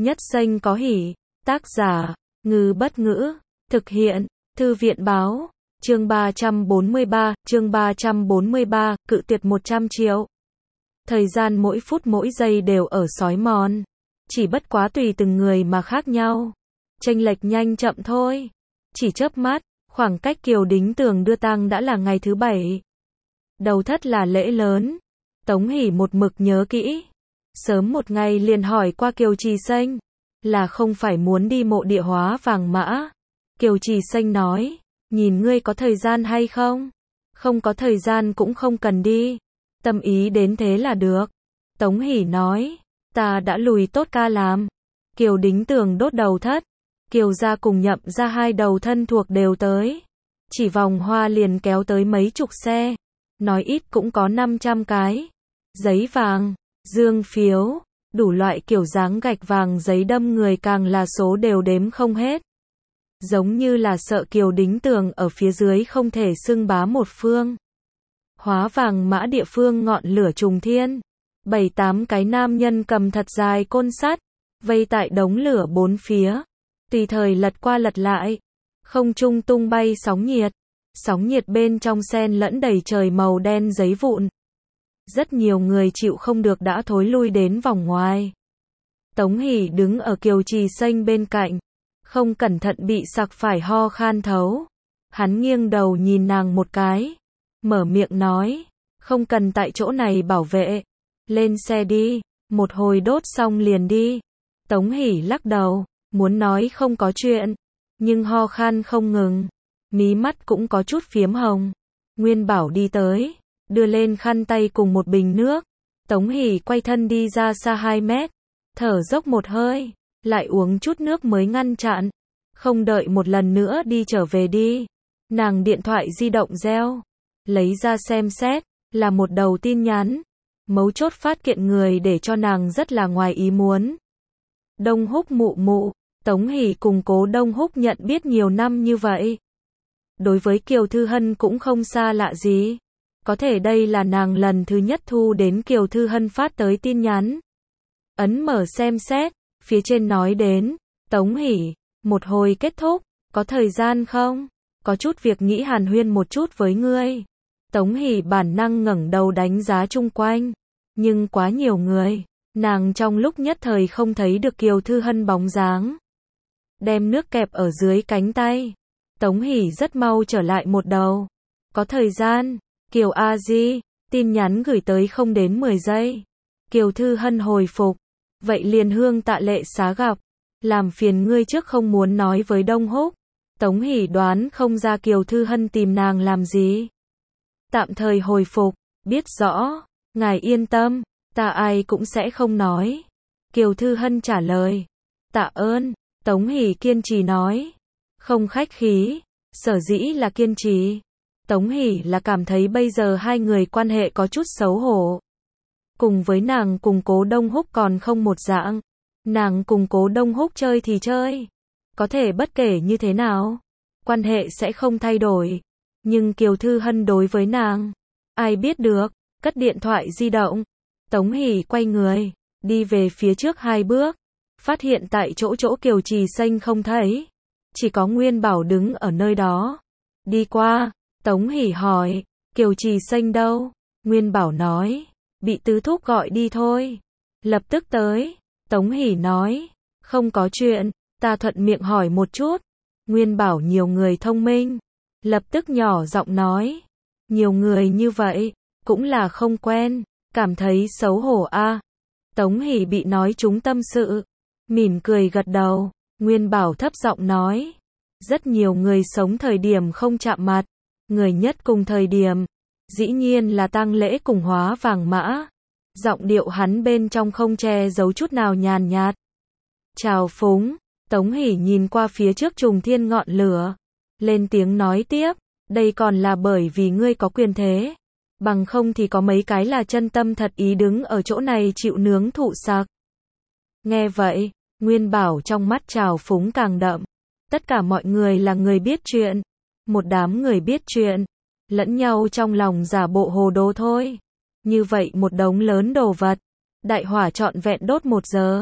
Nhất Xanh có hỉ. Tác giả, Ngư Bất Ngữ. Thực hiện, Thư viện Báo. Chương 343, cự tuyệt 100 triệu. Thời gian mỗi phút mỗi giây đều ở xói mòn. Chỉ bất quá tùy từng người mà khác nhau. Chênh lệch nhanh chậm thôi. Chỉ chớp mắt, khoảng cách Kiều Đính Tường đưa tang đã là ngày thứ 7. Đầu thất là lễ lớn. Tống Hỷ một mực nhớ kỹ. Sớm một ngày liền hỏi qua Kiều Trì Xanh, là không phải muốn đi mộ địa Hóa Vàng Mã. Kiều Trì Xanh nói, nhìn ngươi có thời gian hay không? Không có thời gian cũng không cần đi. Tâm ý đến thế là được. Tống Hỷ nói, ta đã lùi tốt ca làm. Kiều Đính Tường đốt đầu thất. Kiều gia cùng Nhậm gia hai đầu thân thuộc đều tới. Chỉ vòng hoa liền kéo tới mấy chục xe. Nói ít cũng có 500 cái. Giấy vàng, dương phiếu, đủ loại kiểu dáng gạch vàng giấy đâm người càng là số đều đếm không hết. Giống như là sợ Kiều Đính Tường ở phía dưới không thể xưng bá một phương. Hóa Vàng Mã địa phương ngọn lửa trùng thiên. 7-8 cái nam nhân cầm thật dài côn sắt, vây tại đống lửa bốn phía. Tùy thời lật qua lật lại. Không trung tung bay sóng nhiệt. Sóng nhiệt bên trong xen lẫn đầy trời màu đen giấy vụn. Rất nhiều người chịu không được đã thối lui đến vòng ngoài. Tống Hỷ đứng ở Kiều Trì Xanh bên cạnh. Không cẩn thận bị sặc phải ho khan thấu. Hắn nghiêng đầu nhìn nàng một cái. Mở miệng nói. Không cần tại chỗ này bảo vệ. Lên xe đi. Một hồi đốt xong liền đi. Tống Hỷ lắc đầu. Muốn nói không có chuyện. Nhưng ho khan không ngừng. Mí mắt cũng có chút phiếm hồng. Nguyên Bảo đi tới. Đưa lên khăn tay cùng một bình nước. Tống Hỷ quay thân đi ra xa 2 mét. Thở dốc một hơi. Lại uống chút nước mới ngăn chặn. Không đợi một lần nữa đi trở về đi. Nàng điện thoại di động reo. Lấy ra xem xét. Là một đầu tin nhắn. Mấu chốt phát kiện người để cho nàng rất là ngoài ý muốn. Đông Húc mụ mụ. Tống Hỷ cùng Cố Đông Húc nhận biết nhiều năm như vậy. Đối với Kiều Thư Hân cũng không xa lạ gì. Có thể đây là nàng lần thứ nhất thu đến Kiều Thư Hân phát tới tin nhắn. Ấn mở xem xét, phía trên nói đến, Tống Hỷ, một hồi kết thúc, có thời gian không? Có chút việc nghĩ hàn huyên một chút với ngươi. Tống Hỷ bản năng ngẩng đầu đánh giá chung quanh, nhưng quá nhiều người, nàng trong lúc nhất thời không thấy được Kiều Thư Hân bóng dáng. Đem nước kẹp ở dưới cánh tay. Tống Hỷ rất mau trở lại một đầu. Có thời gian. Kiều A Di, tin nhắn gửi tới không đến 10 giây. Kiều Thư Hân hồi phục. Vậy liền Hương Tạ Lệ Xá gặp. Làm phiền ngươi trước không muốn nói với Đông Húc. Tống Hỷ đoán không ra Kiều Thư Hân tìm nàng làm gì. Tạm thời hồi phục. Biết rõ. Ngài yên tâm. Ta ai cũng sẽ không nói. Kiều Thư Hân trả lời. Tạ ơn. Tống Hỷ kiên trì nói. Không khách khí. Sở dĩ là kiên trì. Tống Hỷ là cảm thấy bây giờ hai người quan hệ có chút xấu hổ. Cùng với nàng cùng Cố Đông Húc còn không một dạng. Nàng cùng Cố Đông Húc chơi thì chơi. Có thể bất kể như thế nào. Quan hệ sẽ không thay đổi. Nhưng Kiều Thư Hân đối với nàng. Ai biết được. Cất điện thoại di động. Tống Hỷ quay người. Đi về phía trước 2 bước. Phát hiện tại chỗ Kiều Trì Xanh không thấy. Chỉ có Nguyên Bảo đứng ở nơi đó. Đi qua. Tống Hỷ hỏi. Kiều Trì Xanh đâu? Nguyên Bảo nói. Bị tứ thúc gọi đi thôi. Lập tức tới. Tống Hỷ nói. Không có chuyện. Ta thuận miệng hỏi một chút. Nguyên Bảo nhiều người thông minh. Lập tức nhỏ giọng nói. Nhiều người như vậy. Cũng là không quen. Cảm thấy xấu hổ a. Tống Hỷ bị nói trúng tâm sự. Mỉm cười gật đầu. Nguyên Bảo thấp giọng nói. Rất nhiều người sống thời điểm không chạm mặt. Người nhất cùng thời điểm. Dĩ nhiên là tang lễ cùng Hóa Vàng Mã. Giọng điệu hắn bên trong không che giấu chút nào nhàn nhạt. Chào phúng. Tống Hỷ nhìn qua phía trước trùng thiên ngọn lửa. Lên tiếng nói tiếp. Đây còn là bởi vì ngươi có quyền thế. Bằng không thì có mấy cái là chân tâm thật ý đứng ở chỗ này chịu nướng thụ sặc. Nghe vậy. Nguyên Bảo trong mắt trào phúng càng đậm. Tất cả mọi người là người biết chuyện. Một đám người biết chuyện. Lẫn nhau trong lòng giả bộ hồ đồ thôi. Như vậy một đống lớn đồ vật. Đại hỏa trọn vẹn đốt 1 giờ.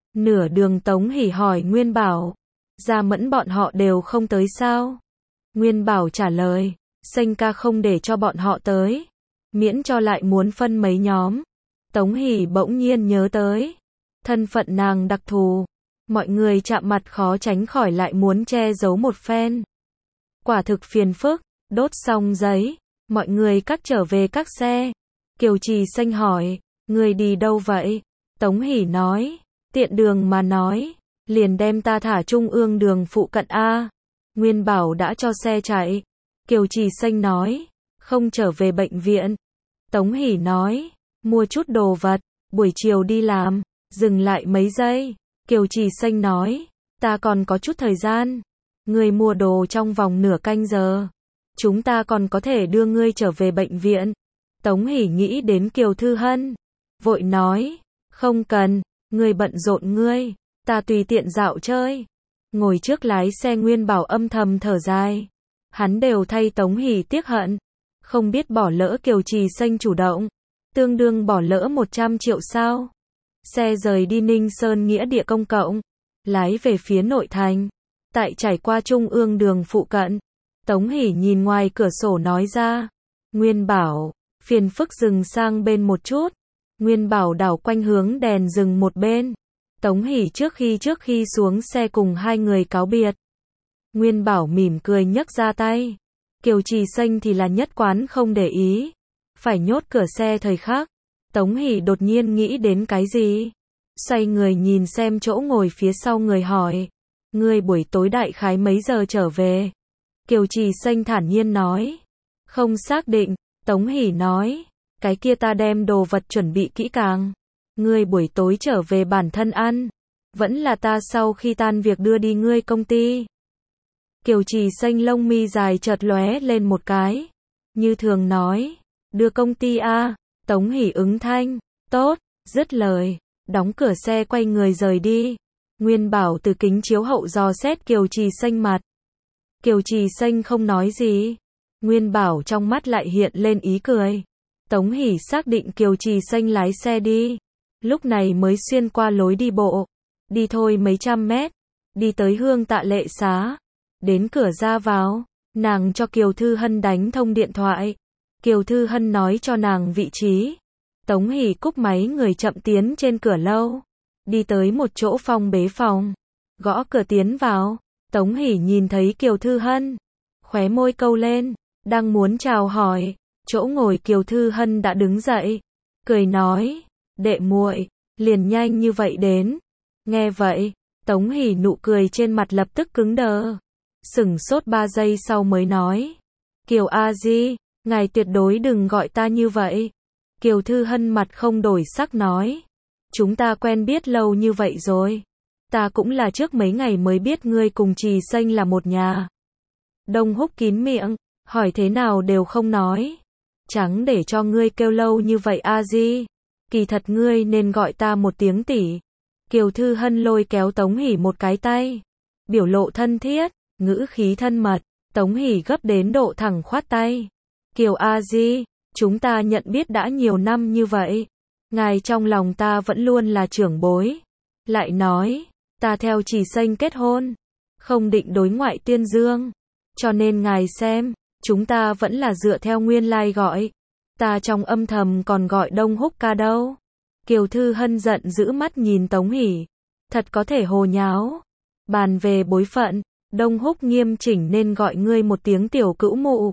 Nửa đường Tống Hỷ hỏi Nguyên Bảo, Gia Mẫn bọn họ đều không tới sao? Nguyên Bảo trả lời, Sanh ca không để cho bọn họ tới, miễn cho lại muốn phân mấy nhóm. Tống Hỷ bỗng nhiên nhớ tới, thân phận nàng đặc thù, mọi người chạm mặt khó tránh khỏi lại muốn che giấu một phen. Quả thực phiền phức, đốt xong giấy, mọi người cắt trở về các xe. Kiều Trì Xanh hỏi, người đi đâu vậy? Tống Hỷ nói, tiện đường mà nói, liền đem ta thả trung ương đường phụ cận A. Nguyên Bảo đã cho xe chạy. Kiều Trì Xanh nói, không trở về bệnh viện. Tống Hỷ nói, mua chút đồ vật, buổi chiều đi làm. Dừng lại mấy giây, Kiều Trì Xanh nói, ta còn có chút thời gian. Ngươi mua đồ trong vòng nửa canh giờ, chúng ta còn có thể đưa ngươi trở về bệnh viện. Tống Hỷ nghĩ đến Kiều Thư Hân, vội nói, không cần, ngươi bận rộn ngươi, ta tùy tiện dạo chơi. Ngồi trước lái xe Nguyên Bảo âm thầm thở dài, hắn đều thay Tống Hỷ tiếc hận, không biết bỏ lỡ Kiều Trì Xanh chủ động, tương đương bỏ lỡ 100 triệu sao. Xe rời đi Ninh Sơn nghĩa địa công cộng, lái về phía nội thành. Tại trải qua trung ương đường phụ cận, Tống Hỷ nhìn ngoài cửa sổ nói ra, Nguyên Bảo, phiền phức dừng sang bên một chút. Nguyên Bảo đảo quanh hướng đèn dừng một bên. Tống Hỷ trước khi xuống xe cùng hai người cáo biệt. Nguyên Bảo mỉm cười nhấc ra tay. Kiều Trì Xanh thì là nhất quán không để ý, phải nhốt cửa xe thời khắc. Tống Hỷ đột nhiên nghĩ đến cái gì, xoay người nhìn xem chỗ ngồi phía sau người hỏi, ngươi buổi tối đại khái mấy giờ trở về? Kiều Trì Xanh thản nhiên nói, không xác định. Tống Hỷ nói, cái kia ta đem đồ vật chuẩn bị kỹ càng, ngươi buổi tối trở về bản thân ăn, vẫn là ta sau khi tan việc đưa đi ngươi công ty? Kiều Trì Xanh lông mi dài chợt lóe lên một cái, như thường nói, đưa công ty a. Tống Hỷ ứng thanh, tốt, dứt lời, đóng cửa xe quay người rời đi. Nguyên Bảo từ kính chiếu hậu dò xét Kiều Trì Xanh mặt. Kiều Trì Xanh không nói gì. Nguyên Bảo trong mắt lại hiện lên ý cười. Tống Hỷ xác định Kiều Trì Xanh lái xe đi, lúc này mới xuyên qua lối đi bộ, đi thôi mấy trăm mét, đi tới Hương Tạ Lệ Xá. Đến cửa ra vào, nàng cho Kiều Thư Hân đánh thông điện thoại. Kiều Thư Hân nói cho nàng vị trí. Tống Hỷ cúp máy người chậm tiến trên cửa lâu, đi tới một chỗ phong bế phòng, gõ cửa tiến vào. Tống Hỷ nhìn thấy Kiều Thư Hân, khóe môi câu lên, đang muốn chào hỏi, chỗ ngồi Kiều Thư Hân đã đứng dậy, cười nói, đệ muội, liền nhanh như vậy đến. Nghe vậy, Tống Hỷ nụ cười trên mặt lập tức cứng đờ, sửng sốt 3 giây sau mới nói, Kiều A Di, ngài tuyệt đối đừng gọi ta như vậy. Kiều Thư Hân mặt không đổi sắc nói, chúng ta quen biết lâu như vậy rồi, ta cũng là trước mấy ngày mới biết ngươi cùng Trì Xanh là một nhà. Đông Húc kín miệng, hỏi thế nào đều không nói, chẳng để cho ngươi kêu lâu như vậy A Di, kỳ thật ngươi nên gọi ta một tiếng tỷ. Kiều Thư Hân lôi kéo Tống Hỷ một cái tay, biểu lộ thân thiết, ngữ khí thân mật. Tống Hỷ gấp đến độ thẳng khoát tay, Kiều A Di, chúng ta nhận biết đã nhiều năm như vậy, ngài trong lòng ta vẫn luôn là trưởng bối. Lại nói, ta theo Trì Xanh kết hôn, không định đối ngoại tuyên dương, cho nên ngài xem, chúng ta vẫn là dựa theo nguyên lai gọi, ta trong âm thầm còn gọi Đông Húc ca đâu. Kiều Thư Hân giận dữ mắt nhìn Tống Hỷ, thật có thể hồ nháo. Bàn về bối phận, Đông Húc nghiêm chỉnh nên gọi ngươi một tiếng tiểu cữu mụ.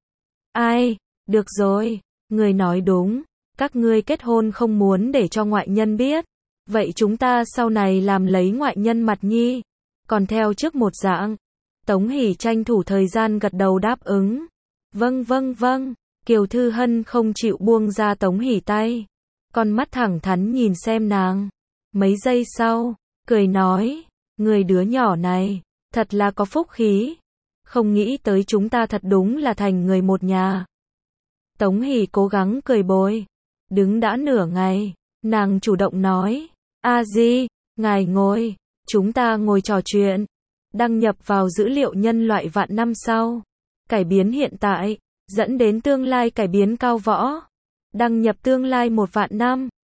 Ai, được rồi, ngươi nói đúng, các ngươi kết hôn không muốn để cho ngoại nhân biết, vậy chúng ta sau này làm lấy ngoại nhân mặt nhi, còn theo trước một dạng. Tống Hỷ tranh thủ thời gian gật đầu đáp ứng, vâng vâng vâng. Kiều Thư Hân không chịu buông ra Tống Hỷ tay, con mắt thẳng thắn nhìn xem nàng, mấy giây sau, cười nói, người đứa nhỏ này, thật là có phúc khí, không nghĩ tới chúng ta thật đúng là thành người một nhà. Tống Hỷ cố gắng cười bồi, đứng đã nửa ngày, nàng chủ động nói, A Di, ngài ngồi, chúng ta ngồi trò chuyện, đăng nhập vào dữ liệu nhân loại vạn năm sau, cải biến hiện tại, dẫn đến tương lai cải biến cao võ, đăng nhập tương lai 1 vạn năm.